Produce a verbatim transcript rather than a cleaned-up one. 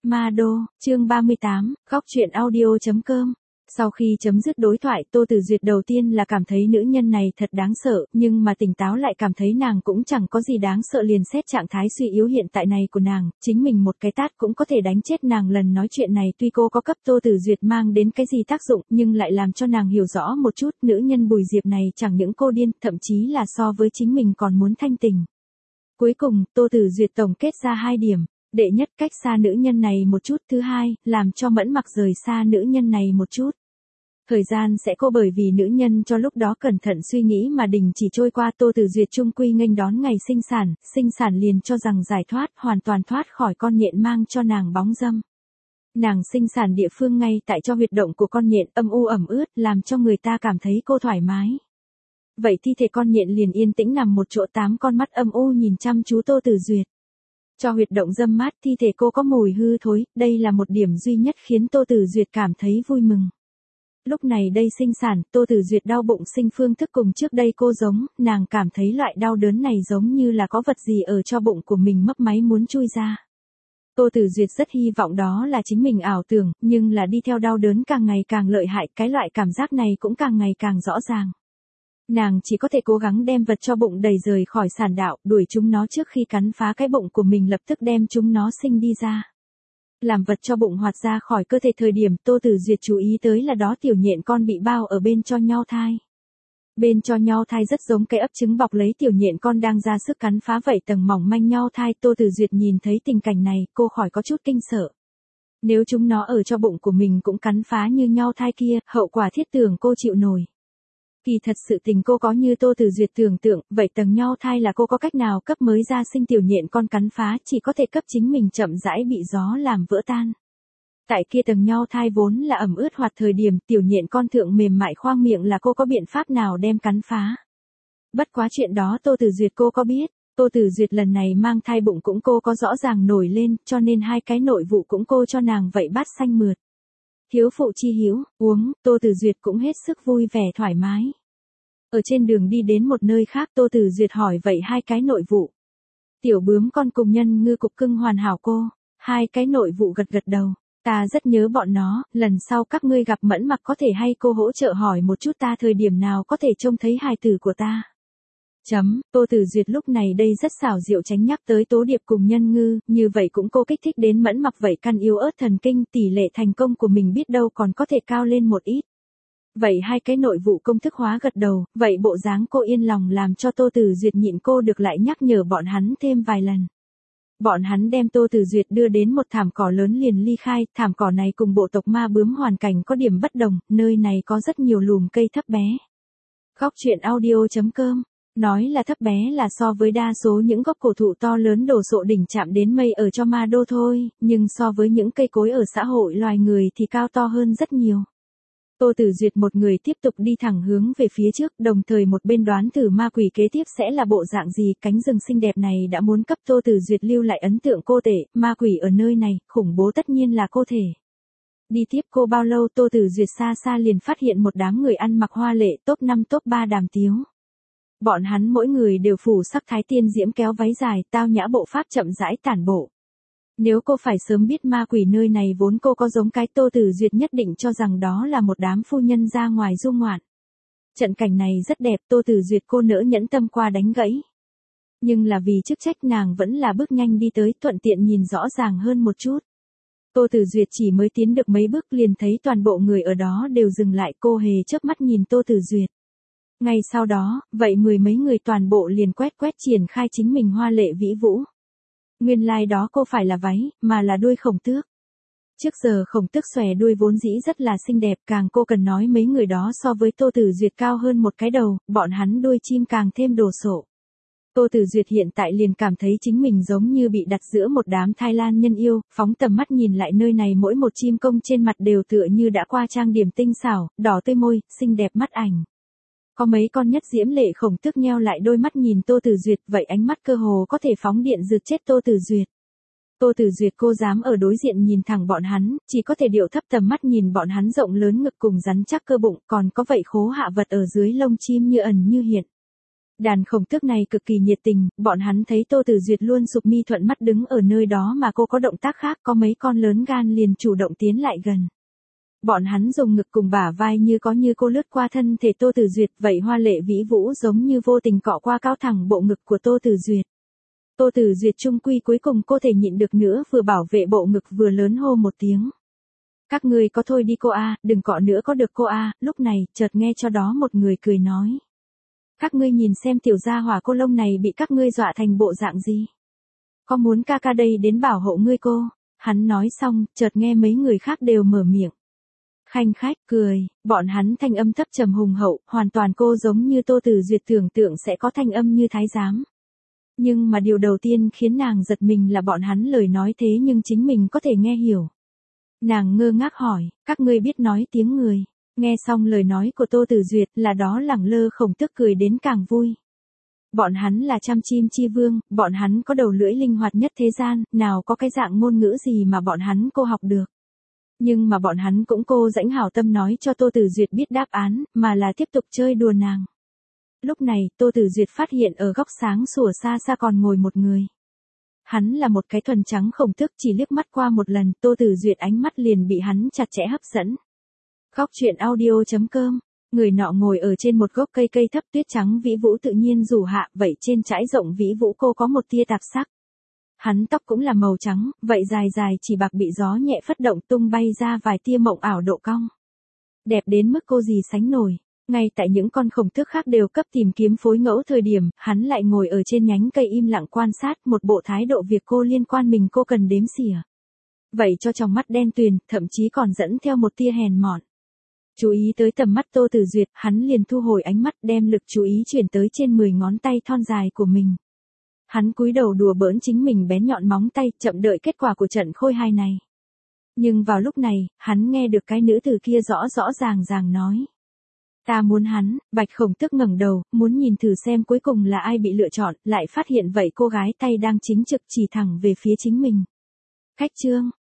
Ma Đô, chương ba mươi tám, góc truyện audio chấm com. Sau khi chấm dứt đối thoại, Tô Tử Duyệt đầu tiên là cảm thấy nữ nhân này thật đáng sợ, nhưng mà tỉnh táo lại cảm thấy nàng cũng chẳng có gì đáng sợ, liền xét trạng thái suy yếu hiện tại này của nàng, chính mình một cái tát cũng có thể đánh chết nàng. Lần nói chuyện này tuy cô có cấp Tô Tử Duyệt mang đến cái gì tác dụng, nhưng lại làm cho nàng hiểu rõ một chút, nữ nhân Bùi Diệp này chẳng những cô điên, thậm chí là so với chính mình còn muốn thanh tình. Cuối cùng, Tô Tử Duyệt tổng kết ra hai điểm. Đệ nhất, cách xa nữ nhân này một chút. Thứ hai, làm cho Mẫn Mặc rời xa nữ nhân này một chút. Thời gian sẽ cô bởi vì nữ nhân cho lúc đó cẩn thận suy nghĩ mà đình chỉ trôi qua. Tô Tử Duyệt trung quy nghênh đón ngày sinh sản, sinh sản liền cho rằng giải thoát, hoàn toàn thoát khỏi con nhện mang cho nàng bóng dâm. Nàng sinh sản địa phương ngay tại cho huyệt động của con nhện âm u ẩm ướt, làm cho người ta cảm thấy cô thoải mái. Vậy thi thể con nhện liền yên tĩnh nằm một chỗ, tám con mắt âm u nhìn chăm chú Tô Tử Duyệt. Cho huyệt động dâm mát, thi thể cô có mùi hư thối, đây là một điểm duy nhất khiến Tô Tử Duyệt cảm thấy vui mừng. Lúc này đây sinh sản, Tô Tử Duyệt đau bụng sinh phương thức cùng trước đây cô giống, nàng cảm thấy loại đau đớn này giống như là có vật gì ở cho bụng của mình mấp máy muốn chui ra. Tô Tử Duyệt rất hy vọng đó là chính mình ảo tưởng, nhưng là đi theo đau đớn càng ngày càng lợi hại, cái loại cảm giác này cũng càng ngày càng rõ ràng. Nàng chỉ có thể cố gắng đem vật cho bụng đầy rời khỏi sản đạo, đuổi chúng nó trước khi cắn phá cái bụng của mình, lập tức đem chúng nó sinh đi ra. Làm vật cho bụng hoạt ra khỏi cơ thể thời điểm Tô Tử Duyệt chú ý tới là đó tiểu nhện con bị bao ở bên cho nhau thai. Bên cho nhau thai rất giống cái ấp trứng bọc lấy tiểu nhện con đang ra sức cắn phá vậy tầng mỏng manh nhau thai. Tô Tử Duyệt nhìn thấy tình cảnh này, cô khỏi có chút kinh sợ. Nếu chúng nó ở cho bụng của mình cũng cắn phá như nhau thai kia, hậu quả thiết tưởng cô chịu nổi. Kỳ thật sự tình cô có như Tô Tử Duyệt tưởng tượng, vậy tầng nhau thai là cô có cách nào cấp mới ra sinh tiểu nhện con cắn phá, chỉ có thể cấp chính mình chậm rãi bị gió làm vỡ tan. Tại kia tầng nhau thai vốn là ẩm ướt hoạt thời điểm tiểu nhện con thượng mềm mại khoang miệng là cô có biện pháp nào đem cắn phá. Bất quá chuyện đó Tô Tử Duyệt cô có biết, Tô Tử Duyệt lần này mang thai bụng cũng cô có rõ ràng nổi lên, cho nên hai cái nội vụ cũng cô cho nàng vậy bát xanh mượt. Hiếu phụ chi hiếu, uống, Tô Tử Duyệt cũng hết sức vui vẻ thoải mái. Ở trên đường đi đến một nơi khác Tô Tử Duyệt hỏi vậy hai cái nội vụ. Tiểu bướm con cùng nhân ngư cục cưng hoàn hảo cô, hai cái nội vụ gật gật đầu. Ta rất nhớ bọn nó, lần sau các ngươi gặp Mẫn Mặc có thể hay cô hỗ trợ hỏi một chút ta thời điểm nào có thể trông thấy hài tử của ta. Chấm, Tô Tử Duyệt lúc này đây rất xảo diệu tránh nhắc tới Tố Điệp cùng nhân ngư, như vậy cũng cô kích thích đến Mẫn Mặc vậy căn yếu ớt thần kinh, tỷ lệ thành công của mình biết đâu còn có thể cao lên một ít. Vậy hai cái nội vụ công thức hóa gật đầu, vậy bộ dáng cô yên lòng làm cho Tô Tử Duyệt nhịn cô được lại nhắc nhở bọn hắn thêm vài lần. Bọn hắn đem Tô Tử Duyệt đưa đến một thảm cỏ lớn liền ly khai, thảm cỏ này cùng bộ tộc ma bướm hoàn cảnh có điểm bất đồng, nơi này có rất nhiều lùm cây thấp bé. Góc truyện audio chấm com. Nói là thấp bé là so với đa số những gốc cổ thụ to lớn đổ sộ đỉnh chạm đến mây ở cho Ma Đô thôi, nhưng so với những cây cối ở xã hội loài người thì cao to hơn rất nhiều. Tô Tử Duyệt một người tiếp tục đi thẳng hướng về phía trước, đồng thời một bên đoán thử ma quỷ kế tiếp sẽ là bộ dạng gì. Cánh rừng xinh đẹp này đã muốn cấp Tô Tử Duyệt lưu lại ấn tượng cô tệ, ma quỷ ở nơi này, khủng bố tất nhiên là cô thể. Đi tiếp cô bao lâu Tô Tử Duyệt xa xa liền phát hiện một đám người ăn mặc hoa lệ, top năm top ba đàm tiếu. Bọn hắn mỗi người đều phủ sắc thái tiên diễm kéo váy dài, tao nhã bộ pháp chậm rãi tản bộ. Nếu cô phải sớm biết ma quỷ nơi này vốn cô có giống cái Tô Tử Duyệt nhất định cho rằng đó là một đám phu nhân ra ngoài du ngoạn. Trận cảnh này rất đẹp, Tô Tử Duyệt cô nỡ nhẫn tâm qua đánh gãy. Nhưng là vì chức trách nàng vẫn là bước nhanh đi tới, thuận tiện nhìn rõ ràng hơn một chút. Tô Tử Duyệt chỉ mới tiến được mấy bước liền thấy toàn bộ người ở đó đều dừng lại, cô hề chớp mắt nhìn Tô Tử Duyệt. Ngay sau đó, vậy mười mấy người toàn bộ liền quét quét triển khai chính mình hoa lệ vĩ vũ. Nguyên lai like đó cô phải là váy, mà là đuôi khổng tước. Trước giờ khổng tước xòe đuôi vốn dĩ rất là xinh đẹp, càng cô cần nói mấy người đó so với Tô Tử Duyệt cao hơn một cái đầu, bọn hắn đuôi chim càng thêm đồ sộ. Tô Tử Duyệt hiện tại liền cảm thấy chính mình giống như bị đặt giữa một đám Thái Lan nhân yêu, phóng tầm mắt nhìn lại nơi này mỗi một chim công trên mặt đều tựa như đã qua trang điểm tinh xảo, đỏ tươi môi, xinh đẹp mắt ảnh. Có mấy con nhất diễm lệ khổng tước nheo lại đôi mắt nhìn Tô Tử Duyệt, vậy ánh mắt cơ hồ có thể phóng điện rực chết Tô Tử Duyệt. Tô Tử Duyệt cô dám ở đối diện nhìn thẳng bọn hắn, chỉ có thể điệu thấp tầm mắt nhìn bọn hắn rộng lớn ngực cùng rắn chắc cơ bụng, còn có vậy khố hạ vật ở dưới lông chim như ẩn như hiện. Đàn khổng tước này cực kỳ nhiệt tình, bọn hắn thấy Tô Tử Duyệt luôn sụp mi thuận mắt đứng ở nơi đó mà cô có động tác khác, có mấy con lớn gan liền chủ động tiến lại gần. Bọn hắn dùng ngực cùng bả vai như có như cô lướt qua thân thể Tô Tử Duyệt, vậy hoa lệ vĩ vũ giống như vô tình cọ qua cao thẳng bộ ngực của Tô Tử Duyệt. Tô Tử Duyệt trung quy cuối cùng cô thể nhịn được nữa, vừa bảo vệ bộ ngực vừa lớn hô một tiếng. Các ngươi có thôi đi cô a, đừng cọ nữa có được cô a. Lúc này, chợt nghe cho đó một người cười nói. Các ngươi nhìn xem tiểu gia hỏa cô lông này bị các ngươi dọa thành bộ dạng gì. Có muốn ca ca đây đến bảo hộ ngươi cô? Hắn nói xong, chợt nghe mấy người khác đều mở miệng. Khanh khách cười, bọn hắn thanh âm thấp trầm hùng hậu, hoàn toàn cô giống như Tô Tử Duyệt tưởng tượng sẽ có thanh âm như thái giám. Nhưng mà điều đầu tiên khiến nàng giật mình là bọn hắn lời nói thế nhưng chính mình có thể nghe hiểu. Nàng ngơ ngác hỏi, các ngươi biết nói tiếng người. Nghe xong lời nói của Tô Tử Duyệt là đó lẳng lơ khổng tước cười đến càng vui. Bọn hắn là trăm chim chi vương, bọn hắn có đầu lưỡi linh hoạt nhất thế gian, nào có cái dạng ngôn ngữ gì mà bọn hắn cô học được. Nhưng mà bọn hắn cũng cô rãnh hảo tâm nói cho Tô Tử Duyệt biết đáp án, mà là tiếp tục chơi đùa nàng. Lúc này, Tô Tử Duyệt phát hiện ở góc sáng sủa xa xa còn ngồi một người. Hắn là một cái thuần trắng khổng tước, chỉ liếc mắt qua một lần, Tô Tử Duyệt ánh mắt liền bị hắn chặt chẽ hấp dẫn. Góc truyện audio chấm com, người nọ ngồi ở trên một gốc cây cây thấp tuyết trắng vĩ vũ tự nhiên rủ hạ, vậy trên trãi rộng vĩ vũ cô có một tia tạp sắc. Hắn tóc cũng là màu trắng, vậy dài dài chỉ bạc bị gió nhẹ phất động tung bay ra vài tia mộng ảo độ cong. Đẹp đến mức cô gì sánh nổi. Ngay tại những con khổng tước khác đều cấp tìm kiếm phối ngẫu thời điểm, hắn lại ngồi ở trên nhánh cây im lặng quan sát, một bộ thái độ việc cô liên quan mình cô cần đếm xỉa. Vậy cho trong mắt đen tuyền, thậm chí còn dẫn theo một tia hèn mọn. Chú ý tới tầm mắt Tô Tử Duyệt, hắn liền thu hồi ánh mắt, đem lực chú ý chuyển tới trên mười ngón tay thon dài của mình. Hắn cúi đầu đùa bỡn chính mình bén nhọn móng tay, chậm đợi kết quả của trận khôi hài này. Nhưng vào lúc này, hắn nghe được cái nữ tử kia rõ rõ ràng ràng nói. Ta muốn hắn. Bạch khổng tước ngẩng đầu, muốn nhìn thử xem cuối cùng là ai bị lựa chọn, lại phát hiện vậy cô gái tay đang chính trực chỉ thẳng về phía chính mình. Khách trương,